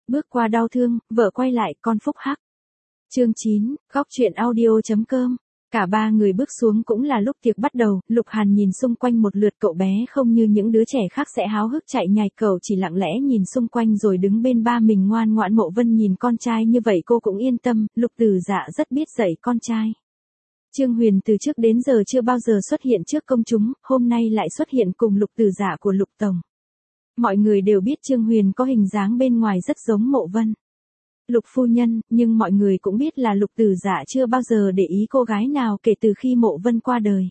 Bước qua đau thương, vợ quay lại, con phúc hắc. Chương 9, góc truyện audio.com. Cả ba người bước xuống cũng là lúc tiệc bắt đầu, Lục Hàn nhìn xung quanh một lượt, cậu bé không như những đứa trẻ khác sẽ háo hức chạy nhảy, cậu chỉ lặng lẽ nhìn xung quanh rồi đứng bên ba mình ngoan ngoãn. Mộ Vân nhìn con trai như vậy cô cũng yên tâm, Lục Tử Dạ rất biết dạy con trai. Trương Huyền từ trước đến giờ chưa bao giờ xuất hiện trước công chúng, hôm nay lại xuất hiện cùng Lục Tử Dạ của Lục Tổng. Mọi người đều biết Trương Huyền có hình dáng bên ngoài rất giống Mộ Vân. Lục phu nhân, nhưng mọi người cũng biết là Lục Tử Dạ chưa bao giờ để ý cô gái nào kể từ khi Mộ Vân qua đời.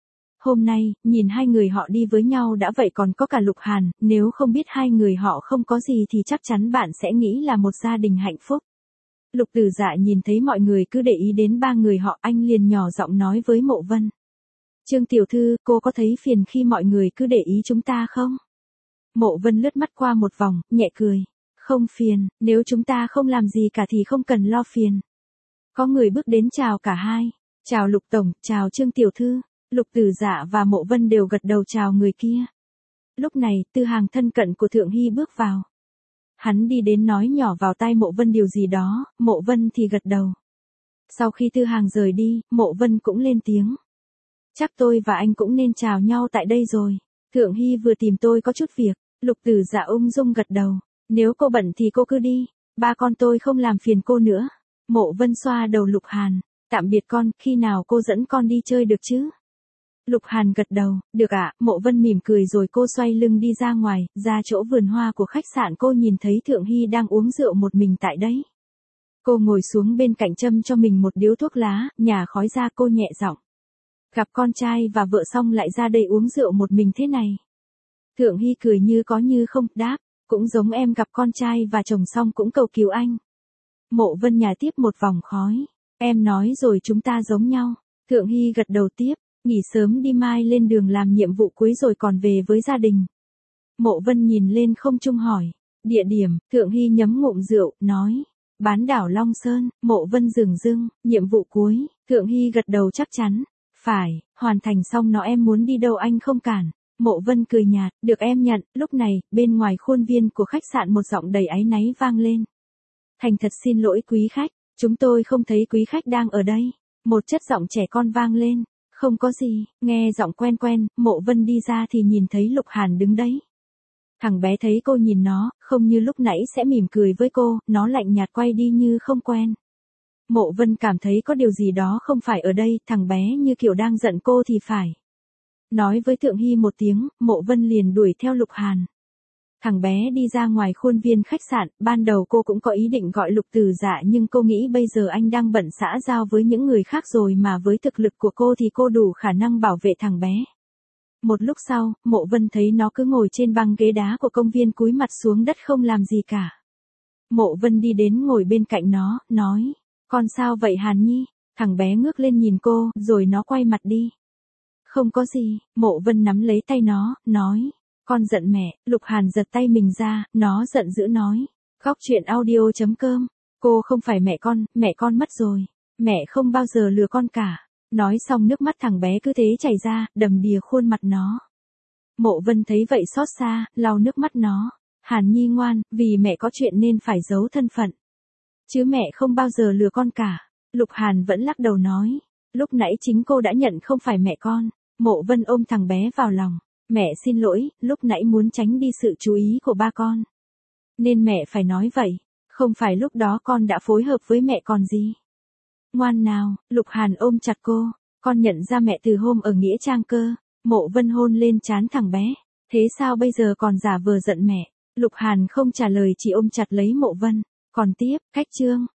Hôm nay, nhìn hai người họ đi với nhau đã vậy còn có cả Lục Hàn, nếu không biết hai người họ không có gì thì chắc chắn bạn sẽ nghĩ là một gia đình hạnh phúc. Lục Tử Dạ nhìn thấy mọi người cứ để ý đến ba người họ, anh liền nhỏ giọng nói với Mộ Vân. Trương tiểu thư, cô có thấy phiền khi mọi người cứ để ý chúng ta không? Mộ Vân lướt mắt qua một vòng, nhẹ cười. Không phiền, nếu chúng ta không làm gì cả thì không cần lo phiền. Có người bước đến chào cả hai. Chào Lục Tổng, chào Trương tiểu thư. Lục Tử Dạ và Mộ Vân đều gật đầu chào người kia. Lúc này, Tư Hàng thân cận của Thượng Hy bước vào. Hắn đi đến nói nhỏ vào tai Mộ Vân điều gì đó, Mộ Vân thì gật đầu. Sau khi Tư Hàng rời đi, Mộ Vân cũng lên tiếng. Chắc tôi và anh cũng nên chào nhau tại đây rồi. Thượng Hy vừa tìm tôi có chút việc. Lục Tử Dạ ung dung gật đầu. Nếu cô bận thì cô cứ đi. Ba con tôi không làm phiền cô nữa. Mộ Vân xoa đầu Lục Hàn. Tạm biệt con, khi nào cô dẫn con đi chơi được chứ? Lục Hàn gật đầu, được ạ. Mộ Vân mỉm cười rồi cô xoay lưng đi ra ngoài, ra chỗ vườn hoa của khách sạn. Cô nhìn thấy Thượng Hy đang uống rượu một mình tại đấy. Cô ngồi xuống bên cạnh châm cho mình một điếu thuốc lá, nhả khói ra. Cô nhẹ giọng. Gặp con trai và vợ xong lại ra đây uống rượu một mình thế này. Thượng Hy cười như có như không, đáp. Cũng giống em gặp con trai và chồng xong cũng cầu cứu anh. Mộ Vân nhả tiếp một vòng khói. Em nói rồi chúng ta giống nhau. Thượng Hy gật đầu tiếp. Nghỉ sớm đi, mai lên đường làm nhiệm vụ cuối rồi còn về với gia đình. Mộ Vân nhìn lên không trung hỏi. Địa điểm, Thượng Hy nhấm ngụm rượu, nói. Bán đảo Long Sơn. Mộ Vân dửng dưng, nhiệm vụ cuối. Thượng Hy gật đầu chắc chắn. Phải, hoàn thành xong nó em muốn đi đâu anh không cản. Mộ Vân cười nhạt, được em nhận. Lúc này, bên ngoài khuôn viên của khách sạn một giọng đầy áy náy vang lên. Thành thật xin lỗi quý khách, chúng tôi không thấy quý khách đang ở đây. Một chất giọng trẻ con vang lên. Không có gì, nghe giọng quen quen, Mộ Vân đi ra thì nhìn thấy Lục Hàn đứng đấy. Thằng bé thấy cô nhìn nó, không như lúc nãy sẽ mỉm cười với cô, nó lạnh nhạt quay đi như không quen. Mộ Vân cảm thấy có điều gì đó không phải ở đây, thằng bé như kiểu đang giận cô thì phải. Nói với Thượng Hy một tiếng, Mộ Vân liền đuổi theo Lục Hàn. Thằng bé đi ra ngoài khuôn viên khách sạn, ban đầu cô cũng có ý định gọi Lục Tử Dạ nhưng cô nghĩ bây giờ anh đang bận xã giao với những người khác rồi mà với thực lực của cô thì cô đủ khả năng bảo vệ thằng bé. Một lúc sau, Mộ Vân thấy nó cứ ngồi trên băng ghế đá của công viên cúi mặt xuống đất không làm gì cả. Mộ Vân đi đến ngồi bên cạnh nó, nói, con sao vậy Hàn Nhi? Thằng bé ngước lên nhìn cô, rồi nó quay mặt đi. Không có gì, Mộ Vân nắm lấy tay nó, nói. Con giận mẹ. Lục Hàn giật tay mình ra, nó giận dữ nói. Góc truyện audio.com. Cô không phải mẹ con mất rồi. Mẹ không bao giờ lừa con cả. Nói xong nước mắt thằng bé cứ thế chảy ra, đầm đìa khuôn mặt nó. Mộ Vân thấy vậy xót xa, lau nước mắt nó. Hàn Nhi ngoan, vì mẹ có chuyện nên phải giấu thân phận. Chứ mẹ không bao giờ lừa con cả. Lục Hàn vẫn lắc đầu nói. Lúc nãy chính cô đã nhận không phải mẹ con. Mộ Vân ôm thằng bé vào lòng. Mẹ xin lỗi, lúc nãy muốn tránh đi sự chú ý của ba con. Nên mẹ phải nói vậy. Không phải lúc đó con đã phối hợp với mẹ còn gì. Ngoan nào, Lục Hàn ôm chặt cô. Con nhận ra mẹ từ hôm ở Nghĩa Trang cơ. Mộ Vân hôn lên trán thằng bé. Thế sao bây giờ còn giả vờ giận mẹ? Lục Hàn không trả lời chỉ ôm chặt lấy Mộ Vân. Còn tiếp, cách chương.